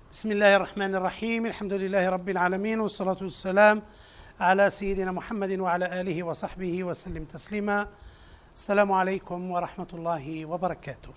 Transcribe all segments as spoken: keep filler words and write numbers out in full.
بسم الله الرحمن الرحيم. الحمد لله رب العالمين، والصلاة والسلام على سيدنا محمد وعلى آله وصحبه وسلم تسليما. السلام عليكم ورحمة الله وبركاته.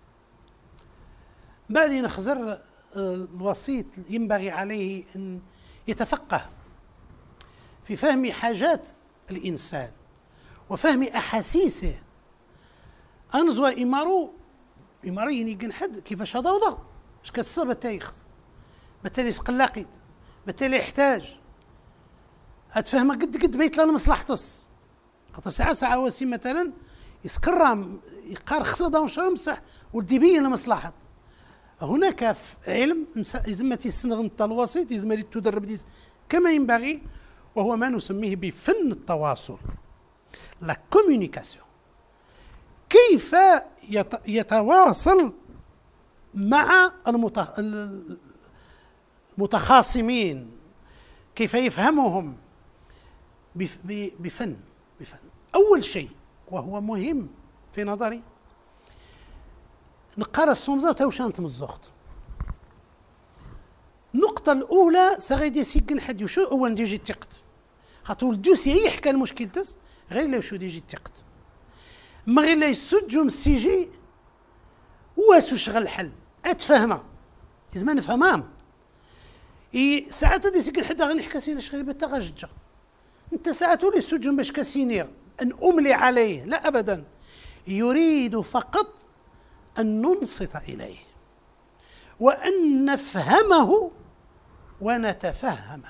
بعد نخزر الوسيط ينبغي عليه أن يتفقه في فهم حاجات الإنسان وفهم أحاسيسه. أنزوى إمارو إمارين يقن حد كيفاش هضوضة اش كتصاب التايخ بالتالي سقلاقيت بالتالي يحتاج أتفهم قد قد بيت لنا مصلحتس خاطر ساعة ساعة وسي مثلا يسكرام يقار خصدا وشمسح والديبية لمصلحة. هناك علم يزمتي السنغ الوسيط يزمتي تدرب ديس كما ينبغي، وهو ما نسميه بفن التواصل، لا كوميونيكاسيون. كيف يتواصل مع المتخاصمين، كيف يفهمهم بفن بفن أول شيء وهو مهم في نظري نقرأ السمزة وتوشانت مزخت. النقطة الأولى سغيدي سيقن حد يشو أول ديجي تقت خاطر الدوسي يحكى المشكل تس غير لو شو ديجي تقت ما غير لا يسجم السيجي واسو شغل الحل أتفهمها إذا نفهمها إي ساعات دي سيقن حد غير نحكى سينا شغل بتغجج أنت ساعات ولي سجم باش كسينير أن أملي عليه، لا أبدا، يريد فقط أن ننصت إليه وأن نفهمه ونتفهمه.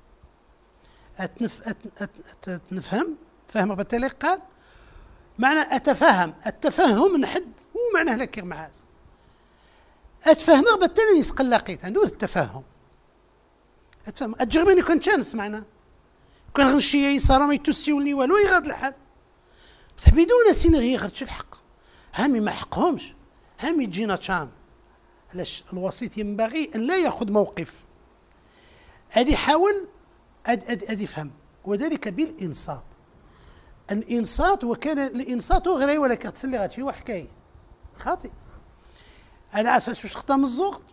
أتنف أت أت أتنفهم فهم بالتالي قال معنى أتفهم، التفهم نحد هو معناه لك معاز أتفهمه بالتالي يسقل لقيت عنده التفهم. أتفهم الجرماني كان شانس معنا كان غنشي يصار ما يتسيولني والو يغاد الحال بصح بدون سين غير يغرتش الحق هامي ما حقهمش هامي تجينا تشام. علاش الوسيط ينبغي ان لا ياخذ موقف، ادي حاول ادي ادي ادي يفهم، وذلك بالانصات. الانصات وكان الانصات غير ولا كتسلي غاتشي وحكايه خاطئ على اساس واش خطا مزوق.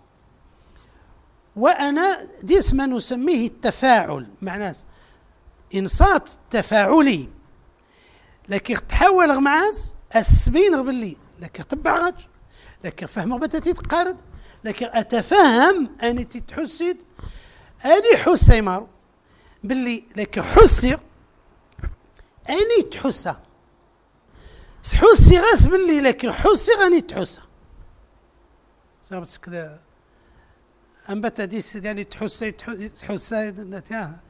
وانا ديس ما نسميه التفاعل مع ناس، انصات تفاعلي لكن تحاول معاز السبين باللي لكن تبع غاج لكن فهم بتاتي تقارد لكن اتفهم اني تتحسد اني حسي مارو باللي لكن حسي اني تحسى حسي غاس باللي لكن حسي غاني تحسى صابت كذا ام بتاديس قال تحسي تحسي نتاها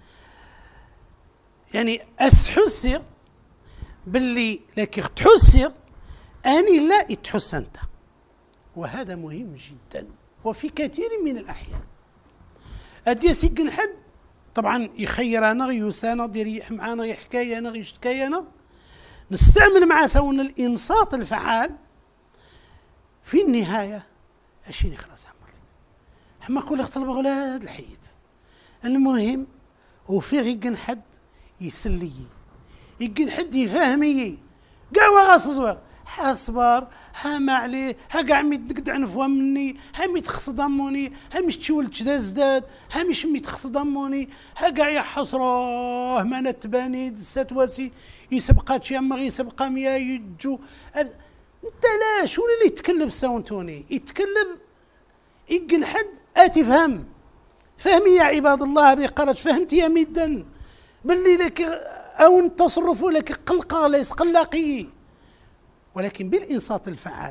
يعني اسحسي باللي لكن تحسي اني لا تحس انت، وهذا مهم جدا وفي كثير من الأحيان. أدي سيقن حد طبعا يخير أنا يوسانا دير معانا يحكاية أنا يشتكاية أنا نستعمل معاه سوون الإنصات الفعال. في النهاية أشيني خلاص عمرتك حما كل اختلب غلاد الحيط. المهم وفي غيقن حد يسلي يقن حد يفهمي قاوة غاص زوار حاصبر ها ما عليه ها قاع ميتقطع نفوا مني ها ميتخص ضموني ها مش تشول تشدا زداد ها مش ميتخص ضموني ها قاع يحصروه ما نتباني دسات واسي يسبقات شي اما يسبقا ميا يجو. انت لا شو اللي يتكلم ساونتوني يتكلم يقن حد اتفهم فهمي يا عباد الله بقرت فهمت يا ميدن باللي لك او تصرفوا لك قلقه ليس قلاقي، ولكن بالإنصات الفعال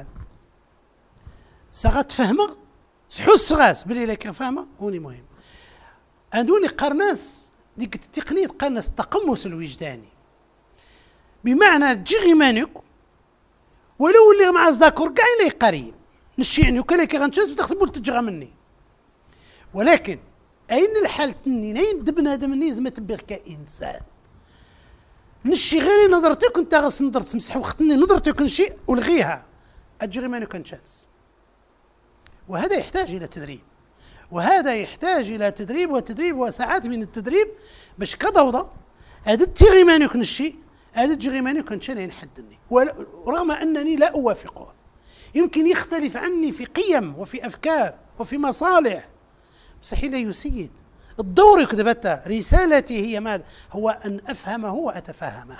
سغت فهمه سحس غاس بلي لك فهمه هوني مهم. أدوني قرناس ديك التقنية قرناس التقمص الوجداني بمعنى تجي مانك ولو اللي مع أصداكور قاع لي قريب نشيعني وكلك غنشاس بتخطبوا تجغى مني، ولكن أين الحال تني نين دبنا دمني زما تبغ كإنسان نشي غير نظرتك انت غاس نظر تمسح وختني نظرتك نشي والغيها اجري ما كان شانس. وهذا يحتاج الى تدريب وهذا يحتاج الى تدريب وتدريب وساعات من التدريب باش كضوضه هذا تيغي ما يكون الشيء هذا تجري ما يكون شيء ينحدني، ورغم انني لا اوافقه يمكن يختلف عني في قيم وفي افكار وفي مصالح مستحيل يسيد. الدور كتبته، رسالتي هي ماذا؟ هو أن أفهمه وأتفهمه.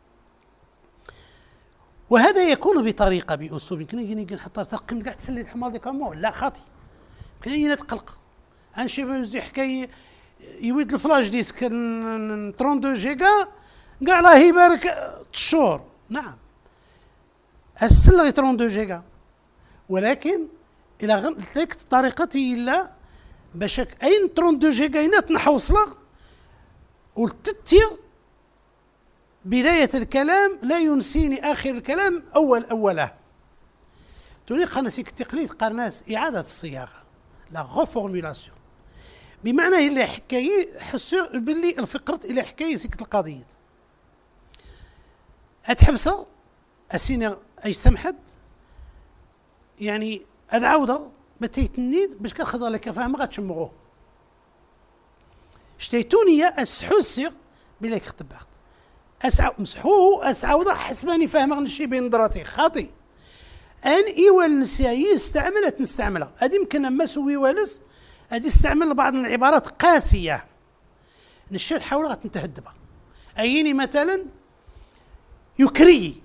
وهذا يكون بطريقة بأسلوب. يمكن يجي حتى تقيم قاعد تسلي حمال ديك امو لا خاطي. يمكن يجي نتقلق. هنشي بيزدي حكاية يويد الفلاش ديسك اثنين وثلاثين جيجا كاع الله يبارك تشور. نعم. السلة اثنين وثلاثين جيجا. ولكن إلى غير تلك طريقتي إلا باش أين اثنين وثلاثين جيجا ينات نحوصله والتتير بداية الكلام لا ينسيني آخر الكلام أول أوله. توني قناسيك التقليد قرناس إعادة الصياغة لا غوفورميلاسيون، بمعنى إلا حكاية حسوا باللي الفقرة إلى حكاية سكت القضية أتحبسه أسينا أي سمحت يعني أدعوده بتيت النيد باش كتخضر لك فاهم غتشمغوه شتيتوني يا أسحسر بلا كتبعت أسعى مسحوه أسعى حسباني فاهم غنشي بين دراتي خاطي أن إيوال نسيا استعملت نستعملها. هذه يمكن أما سوي والس هذه استعمل بعض من العبارات قاسية نشات حاول غتنتهدبها. أيني مثلا يكري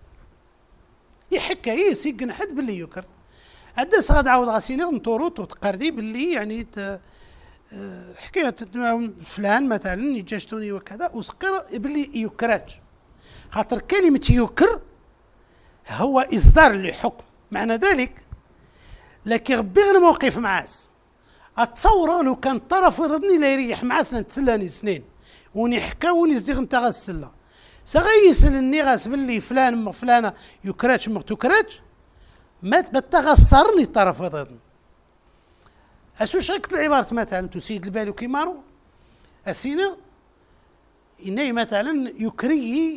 يحكى يسيقن حد باللي يكرت هذا صاد عاود غاسيني نطوروت وتقردي باللي يعني حكاية فلان مثلا يجاشتوني وكذا وسقر باللي يكرات خاطر كلمة يكر هو إصدار لحكم. معنى ذلك لكن ربي غير موقف معاس أتصور لو كان طرف ضدني لا يريح معاس نتسلاني سنين ونحكى ونزدغ نتا غسلا سغيسل النغاس باللي فلان فلانة يكراتش ما تكراتش مات بتغسرني الطرف ضدني. أسو شكت العبارة مثلا تسيد البال كيمارو أسينا إني مثلا يكري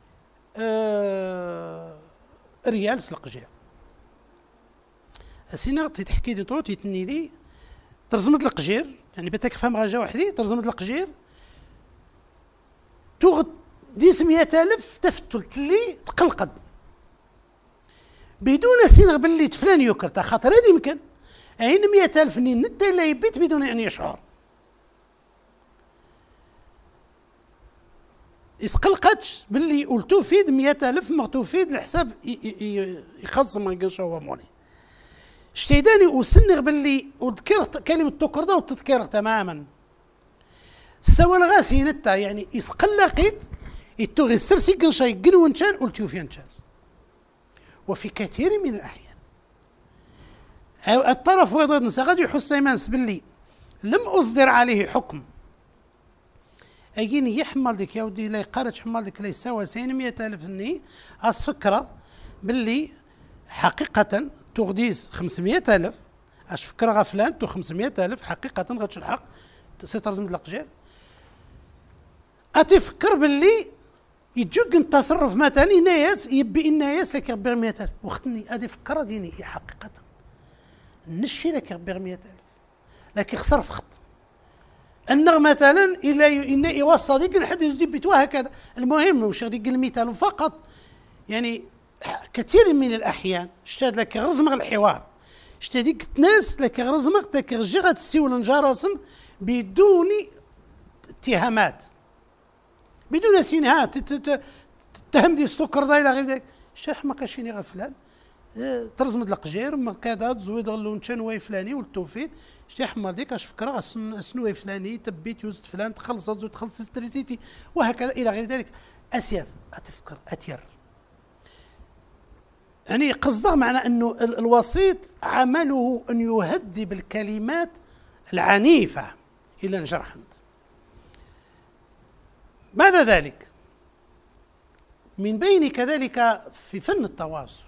آه ريال سلقجير أسينا تحكي دي طرو تيتني دي ترزمت القجير يعني بتاك فهم غاجة وحدي ترزمت القجير توغد ديس مئة ألف تفتلت لي تقلقد بدون سينغ باللي فلان يكرت خاطر هذه يمكن أين مئة ألف نين نتا لا يبيت بدون أن يشعر يسقلقتش باللي قلتو فيد مئة ألف مغتو فيد الحساب يخصم ما يقولش هو موني شتيداني وسنغ باللي وذكرت كلمة تكرده وتذكر تماما سوى الغاسي نتا يعني يسقلقيت يتوغي السرسي كنشاي قنو نشان قلتو في نشاز. وفي كثير من الأحيان الطرف وضد نسا غادي يحس يمانس باللي لم أصدر عليه حكم أجيني يحمل ديك يا ودي لا يقارج حمل ديك لا يساوي سين مئة ألف ني أصفكرة باللي حقيقة تغديس خمسمئة ألف أش فكرة غفلان تو خمسمئة ألف حقيقة غاتش الحق سترزم القجير أتفكر باللي يتجوك التصرف مثلا ناس يبي الناس لك يبيع مئة ألف وختني هذه فكرة ديني حقيقة نشي لك يبيع مئة ألف لكن خسر في خط أنه مثلا إلا إن يوصل ديك الحد يزدي بيتوا هكذا. المهم وش ديك المثال فقط يعني كثير من الأحيان اشتاد لك غرزمغ الحوار اشتاد ديك ناس لك غرزمغ لك رجي غتسيول نجارسن بدون اتهامات بدون سينهات تهم دي ستوكر دا الى غير ذلك شاح ما كاشيني غير فلان اه ترزمد القجير ما كذا تزويد غلو نشان فلاني والتوفيق شاح ما ديك اش فكره اسنوي فلاني تبيت يوزد فلان تخلص زوج تخلص ستريسيتي وهكذا الى غير ذلك. اسياف اتفكر اتير يعني قصده معنى انه الوسيط عمله ان يهذب الكلمات العنيفه الى نجرحند. بعد ذلك من بين كذلك في فن التواصل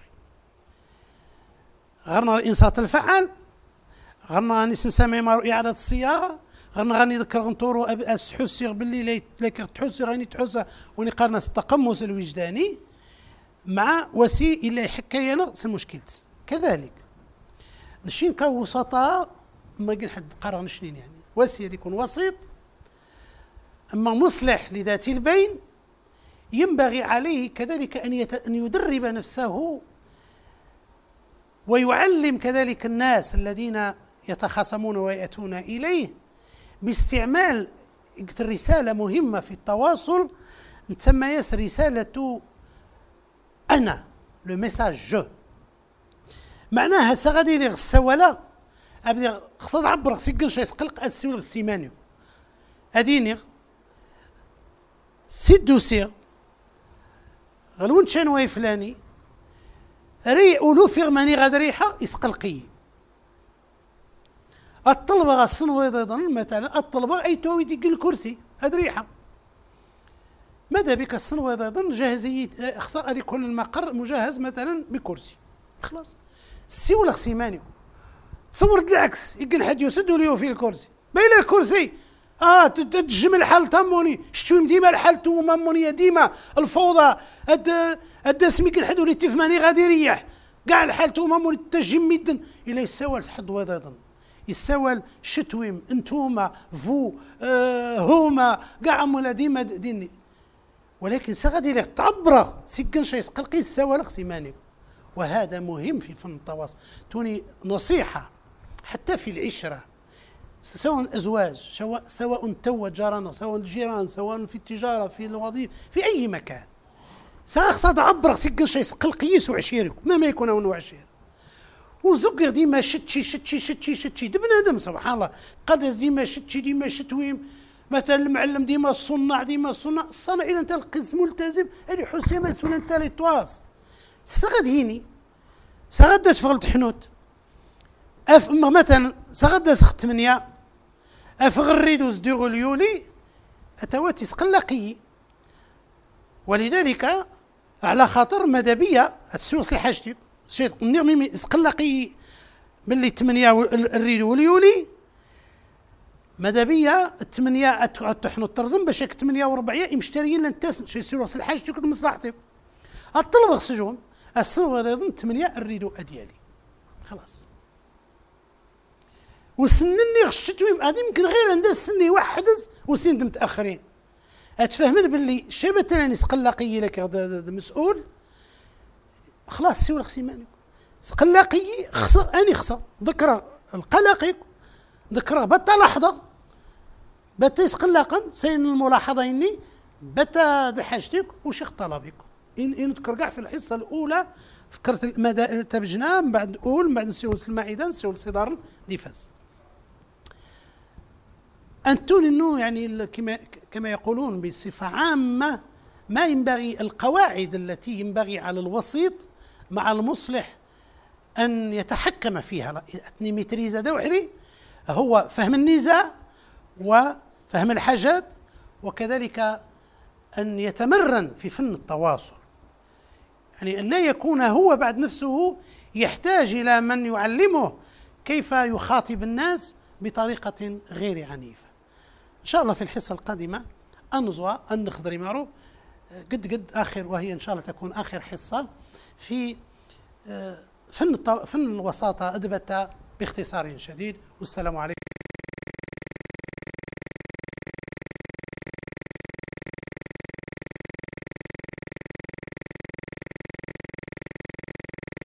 غرنا الإنصات الفعال غرنا نسمي مارو إعادة الصياغة غرنا غني ذكر غنطورو أسحسيغ باللي لك تحسي غني تحسى ونقارن التقمص الوجداني مع وسيء إلا حكاية نقص المشكلة. كذلك نشين كوسطاء ما قل حد قرر نشنين يعني وسيء يكون وسيط أما مصلح لذات البين ينبغي عليه كذلك أن, يت... أن يدرب نفسه ويعلم كذلك الناس الذين يتخاصمون ويأتون إليه باستعمال الرسالة مهمة في التواصل تسمى رسالة أنا لو ميساج جو. معناها سغادي لي غسوالا أبدي خصها تعبر سيكن شي سقلق أسيول غسيمانيو أديني سيد دوسيغ غلون شانواي فلاني ري أولو فيغماني غاد ريحة يسقلقي الطلبة غاسن ويضيضن مثلا الطلبة أي توي ديك الكرسي هاد ريحة ماذا بك الصن ويضيضن جاهزية خصها غادي يكون المقر مجهز مثلا بكرسي خلاص السي ولا خسيماني تصور العكس يمكن حد يسد وليو في الكرسي باين الكرسي اه تجم الحال تاموني شتويم ديما الحال تو ماموني ديما الفوضى اد اد سميك الحد ولي تفماني غادي يريح كاع الحال تو ماموني تجم ميدن الى يساوال حد ويضيضن يساوال شتويم انتوما فو آه هما كاع مولا ديما ديني ولكن سغادي لي تعبر سكن شي سقلقي السوالق سيماني. وهذا مهم في فن التواصل. توني نصيحة حتى في العشرة سواء الأزواج سواء سواء تو جارنا سواء الجيران سواء في التجارة في الوظيفة في أي مكان سأخصى تعبر سكن شي سقلقيس وعشيرك ما ما يكون هو عشير وزقر ديما شتشي شتشي شتشي شتشي بنادم سبحان الله قدس ديما شتشي ديما شتويم مثلا المعلم ديما الصناع ديما الصناع الصناع إذا أنت القسم ملتزم هذه حسين مسؤول أنت اللي تواصل سغد هيني سغد تفغلت حنوت اف مثلا سغد سخت منيا افغريد وزديغ اليولي اتواتي سقلاقي ولذلك على خاطر مدبيه السوس حاجتي شي نغمي سقلاقي باللي ثمانية الريد واليولي مدبيه الثمانية تحنو الترزم باش هيك ثمانية وربعية مشتريين لنتاس شي سوس حاجتك مصلحتك الطلبه السجون الصوغ هذا يظن ثمانية الريدو أديالي خلاص وسنني غشت ويم هذا يمكن غير عند السني وحدز وسند متأخرين أتفهمن باللي شي مثلا يسقلاقي لك هذا مسؤول خلاص سيول خسيماني سقلاقي خسر أني خسر ذكر القلق ذكر بتا لحظة بتا يسقلاقا سين الملاحظة إني بتا حاجتك وشيخ طلبك إن إن تذكر كاع في الحصة الأولى فكرت المدى تبجنا من بعد أول من بعد نسيو المعدة نسيو الصدار ديفاز أنتون إنه يعني كما كما يقولون بصفة عامة ما ينبغي القواعد التي ينبغي على الوسيط مع المصلح أن يتحكم فيها أتني ميتريزا ده وحدي هو فهم النزاع وفهم الحاجات وكذلك أن يتمرن في فن التواصل يعني أن لا يكون هو بعد نفسه يحتاج إلى من يعلمه كيف يخاطب الناس بطريقة غير عنيفة. إن شاء الله في الحصة القادمة أنزوى أن نخضري معروف قد قد آخر وهي إن شاء الله تكون آخر حصة في فن فن الوساطة أدبتها باختصار شديد. والسلام عليكم.